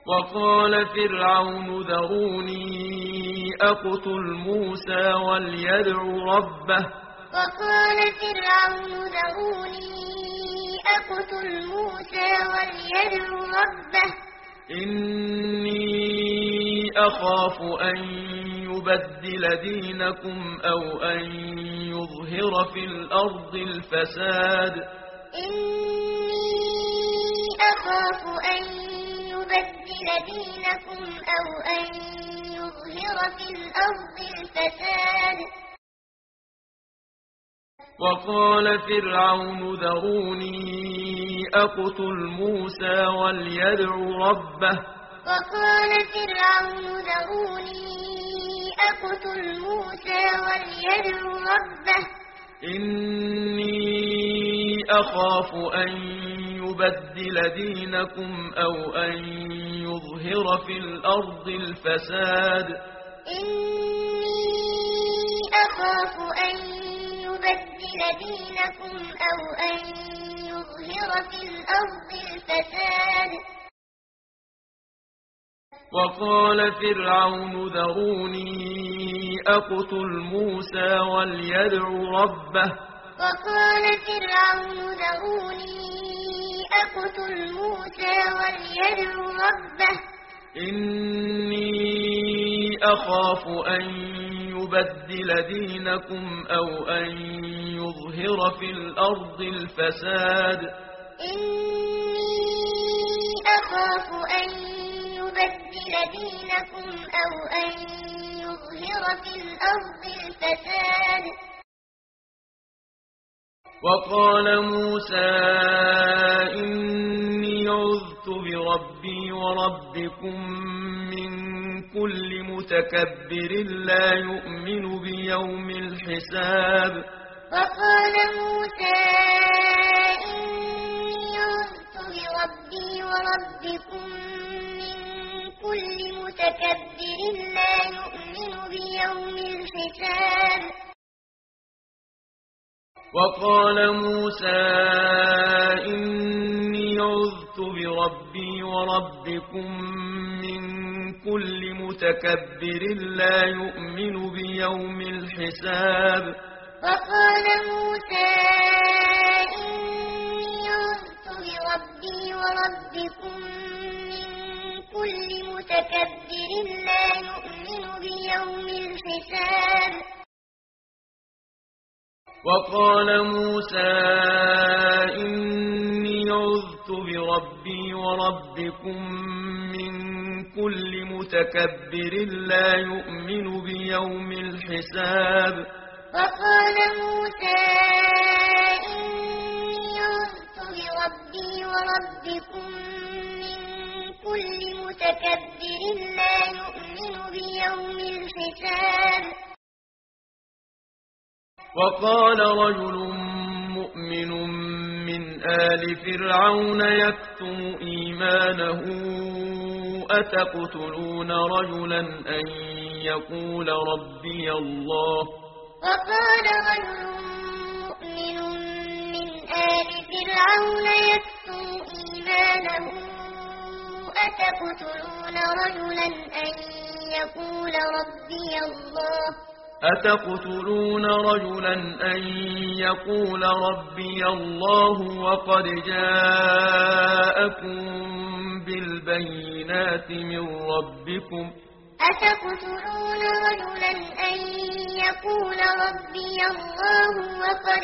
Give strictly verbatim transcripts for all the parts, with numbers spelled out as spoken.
وقال فرعون ذروني أقتل موسى وليدع ربه وقال فرعون ذروني أقتل موسى وليدع ربه إني أخاف أن يبدل دينكم أو أن يظهر في الأرض الفساد إني أخاف أن يبدل دينكم أو أن يظهر في الأرض الفساد وقال فرعون ذروني أقتل موسى وليدع ربه وقال فرعون ذروني أقتل موسى وليدع ربه إني أخاف أن يبدل دينكم أو أن يظهر في الأرض الفساد إني أخاف أن يبدل دينكم أو أن يظهر في الأرض الفساد وقال فرعون ذروني أقتل موسى وليدع ربه وقال فرعون ذروني أقتل موسى وليدع ربه إني أخاف أن يبدل دينكم أو أن يظهر في الأرض الفساد إني أخاف أن يبدل دينكم أو أن يظهر في الأرض الفساد وقال موسى إني عذت بربي وربكم من كل متكبر لا يؤمن بيوم الحساب وقال موسى إني عذت بربي وربكم من كل متكبر لا يؤمن بيوم الحساب وقال موسى إني عذت بربي وربكم من كل متكبر لا يؤمن بيوم الحساب وقال موسى إني عذت بربي وربكم من كل متكبر لا يؤمن بيوم الحساب وقال موسى إني عذت بربي وربكم من كل متكبر لا يؤمن بيوم الحساب وقال موسى إني عذت بربي وربكم من كل متكبر لا يؤمن بيوم الحساب وقال رجل مؤمن من آل فرعون يكتم إيمانه أتقتلون رجلا أن يقول ربي الله وقال رجل مؤمن من آل فرعون يكتم إيمانه أتقتلون رجلا أن يقول ربي الله أتقتلون رجلا أن يقول ربي الله وقد جاءكم بالبينات من ربكم أتقتلون رجلا أن يقول ربي الله وقد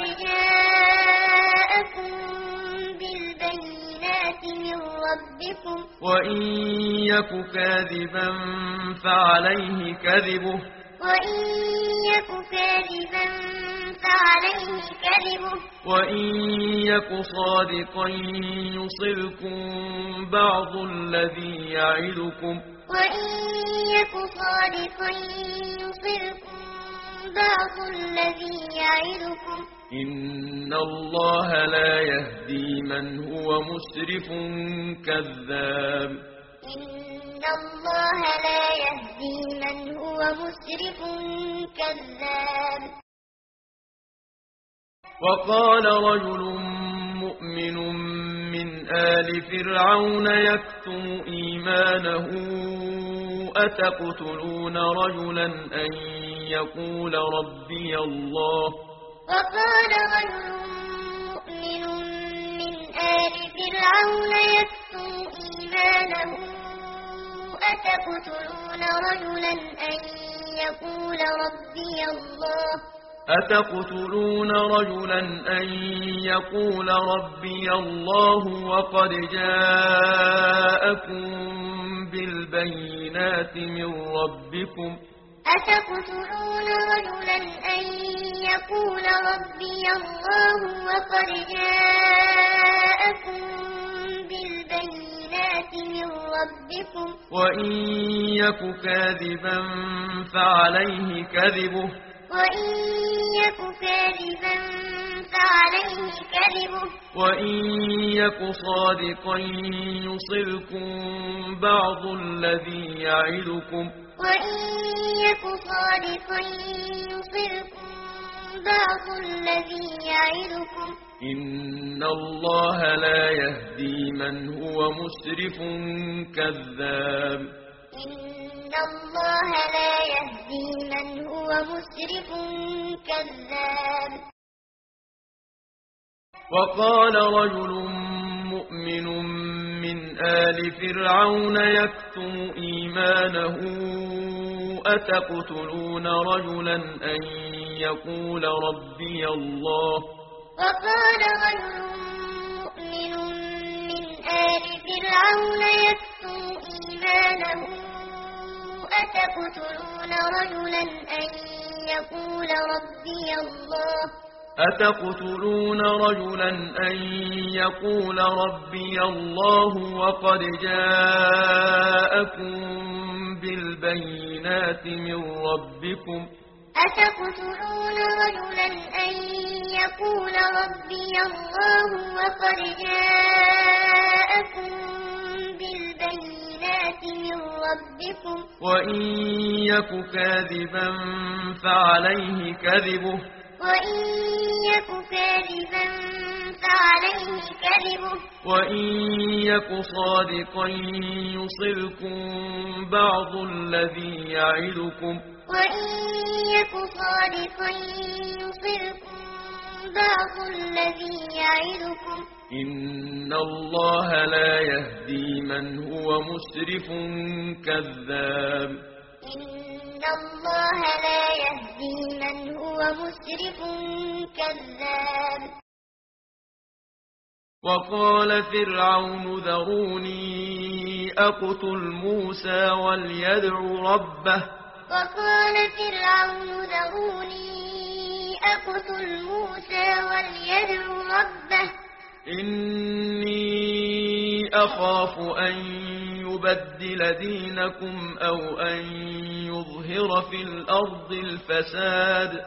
جاءكم بالبينات من ربكم وإن يك كاذبا فعليه كذبه وإن يك كاذبا فعليه كذبه وإن يك صادقا يصلكم بعض الذي يعدكم وإن يك صادقا يصلكم بعض الذي يعدكم إن الله لا يهدي من هو مسرف كذاب إن الله لا يهدي من هو مسرف كذاب وقال رجل مؤمن من آل فرعون يكتم إيمانه أتقتلون رجلا أن يقول ربي الله وقال رجل مؤمن من آل فرعون يكتم إيمانه أتقتلون رجلا أن يقول ربي الله أتقتلون رجلا أن يقول ربي الله وقد جاءكم بالبينات من ربكم أتقتلون رجلا أن يقول ربي الله وقد جاءكم بالبينات من ربكم وإن يك كاذبا فعليه كذبه وإن يك كاذبا فعليه كذبه وإن يك صادقا يصبكم بعض الذي يعدكم وإن يك صادقا يصبكم بعض الذي يعدكم إن الله لا يهدي من هو مسرف كذاب إن الله لا يهدي من هو مسرف كذاب وقال رجل مؤمن من آل فرعون يكتم إيمانه أتقتلون رجلا أن يقول ربي الله وقال رجل مؤمن من آل فرعون يكتم إيمانه أتقتلون رجلا أن يقول ربي الله أتقتلون رجلا أن يقول ربي الله وقد جاءكم بالبينات من ربكم أتقتلون رجلا أن يقول ربي الله وقد جاءكم بالبينات من ربكم وإن يك كاذبا فعليه كذبه وإن يك كاذبا فعليه كذبه وإن يك صادقا يصبكم بعض الذي يعدكم وإن يك صادقا يصبكم بعض الذي يعدكم إن الله لا يهدي من هو مسرف كذاب إن الله لا يهدي من هو مسرف كذاب وقال فرعون ذروني أقتل موسى وليدع ربه وقال فرعون ذروني أقتل موسى وليدع ربه إني أخاف أن يبدل دينكم أو أن يظهر في الأرض الفساد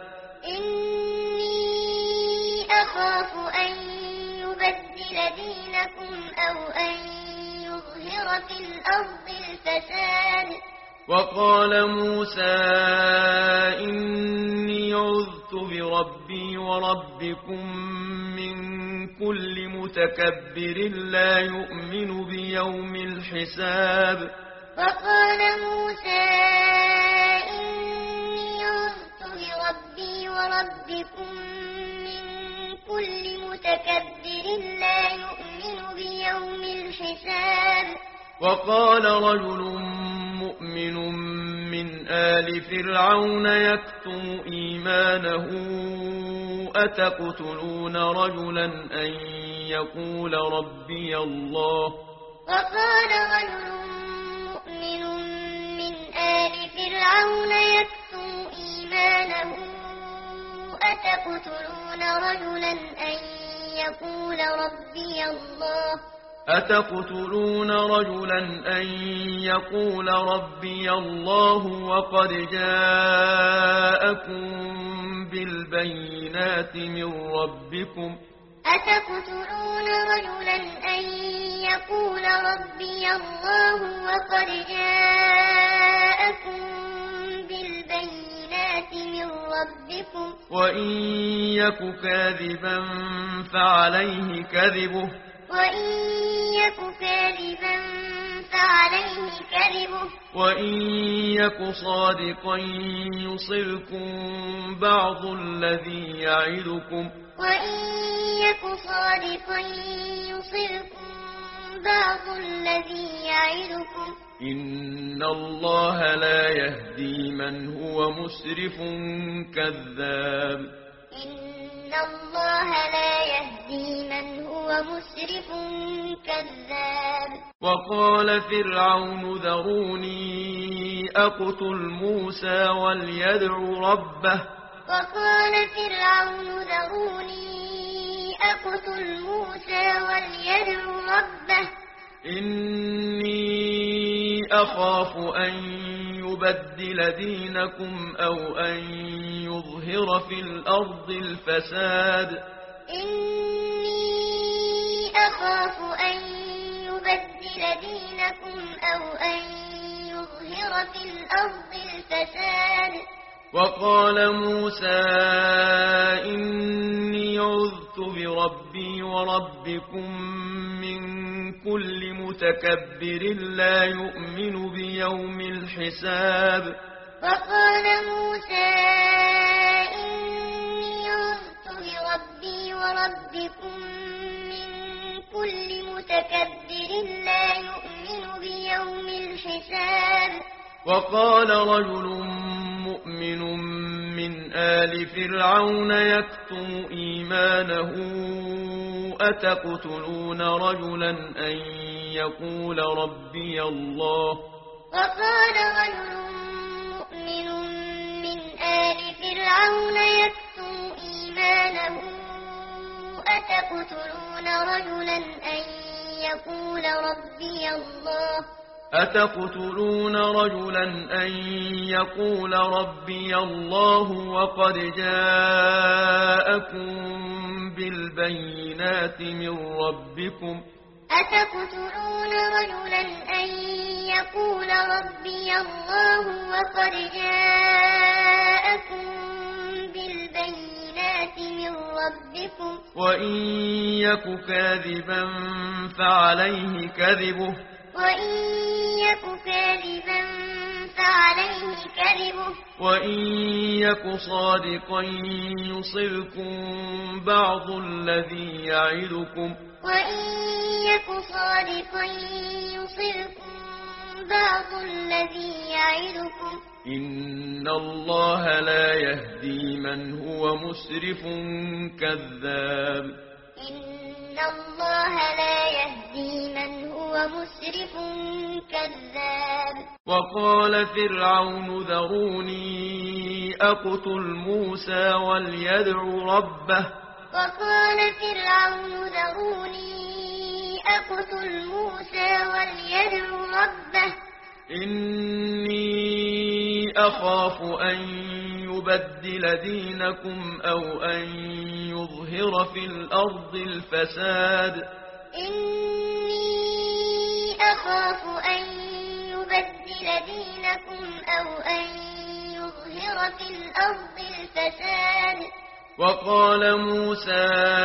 إني أخاف أن يبدل دينكم أو أن يظهر في الأرض الفساد وقال موسى إني عذت بربي وربكم من كل متكبر لا يؤمن بيوم الحساب وقال موسى إني عذت بربي وربكم من كل متكبر لا يؤمن بيوم الحساب وقال رجل مؤمن من آل فرعون يكتم إيمانه أتقتلون رجلا أن يقول ربي الله وقال رجل مؤمن من آل فرعون يكتم إيمانه أتقتلون رجلا أن يقول ربي الله أتقتلون رجلا أن يقول ربي الله وقد جاءكم بالبينات من ربكم أتقتلون رجلا أن يقول ربي الله وقد جاءكم بالبينات من ربكم وإن يك كاذبا فعليه كذبه وإن يك كاذبا فعليه كذبه وإن يك صادقا يصبكم بعض الذي يعدكم وإن يك صادقا يصبكم بعض الذي يعدكم إن الله لا يهدي من هو مسرف كذاب إن الله لا يهدي من هو مسرف كذاب وقال فرعون ذروني أقتل موسى وليدع ربه وقال فرعون ذروني أقتل موسى وليدع ربه إني أخاف أن يبدل دينكم أو أن يظهر في الأرض الفساد إني أخاف أن يبدل دينكم أو أن يظهر في الأرض الفساد وقال موسى إني عذت بربي وربكم من كل متكبر لا يؤمن بيوم الحساب وقال موسى إني عذت بربي وربكم من كل متكبر لا يؤمن بيوم الحساب وقال رجل مؤمن من آل فرعون يكتم إيمانه أتقتلون رجلا أن يقول ربي الله وقال رجل مؤمن من آل فرعون يكتم إيمانه أتقتلون رجلا أن يقول ربي الله أتقتلون رجلا أن يقول ربي الله وقد جاءكم بالبينات من ربكم أتقتلون رجلا أن يقول ربي الله وقد جاءكم بالبينات من ربكم وإن يك كاذبا فعليه كذبه وإن يك كاذبا فعليه كذبه وإن يك صادقا يصبكم بعض الذي يعدكم وإن يك صادقا يصبكم بعض الذي يعدكم إن الله لا يهدي من هو مسرف كذاب إن الله لا يهدي من هو مسرف كذاب وقال فرعون ذروني أقتل موسى وليدع ربه وقال فرعون ذروني أقتل موسى وليدع ربه إني أخاف أن يبدل دينكم أو أن يظهر في الأرض الفساد إني أخاف أن يبدل دينكم أو أن يظهر في الأرض الفساد وقال موسى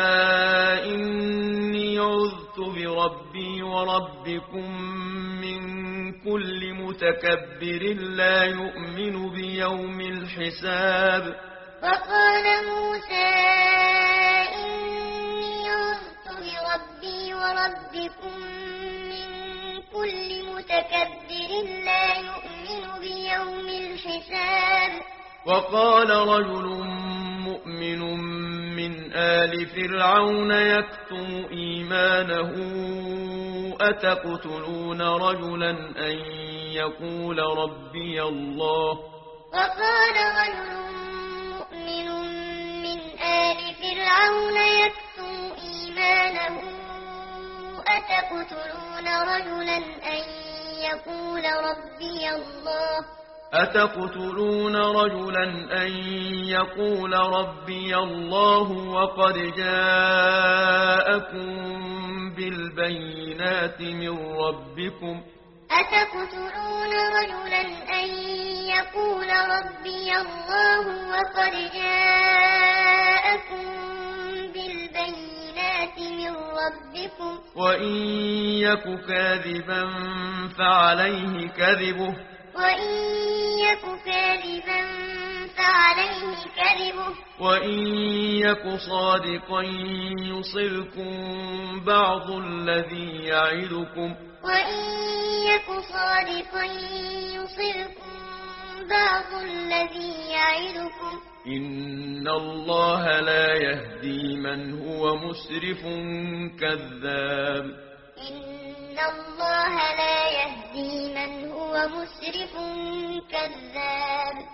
إني عذت بربي وربكم من كل متكبر لا يؤمن بيوم الحساب وقال موسى إني عذت بربي وربكم من كل متكبر لا يؤمن بيوم الحساب وقال رجل مؤمن من آل فرعون يكتم إيمانه أتقتلون رجلا أن يقول ربي الله وقال رجل مؤمن من آل فرعون يكتم إيمانه أتقتلون رجلا أن يقول ربي الله أتقتلون رجلا أن يقول ربي الله وقد جاءكم بالبينات من ربكم أتقتلون رجلا أن يقول ربي الله وقد جاءكم بالبينات من ربكم وإن يك كاذبا فعليه كذبه وإن يك كاذبا فعليه كذبه وإن يك صادقا يصبكم بعض الذي يعدكم وإن يك صادقا يصبكم بعض الذي يعدكم إن الله لا يهدي من هو مسرف كذاب إن الله لا يهدي من هو مسرف كذاب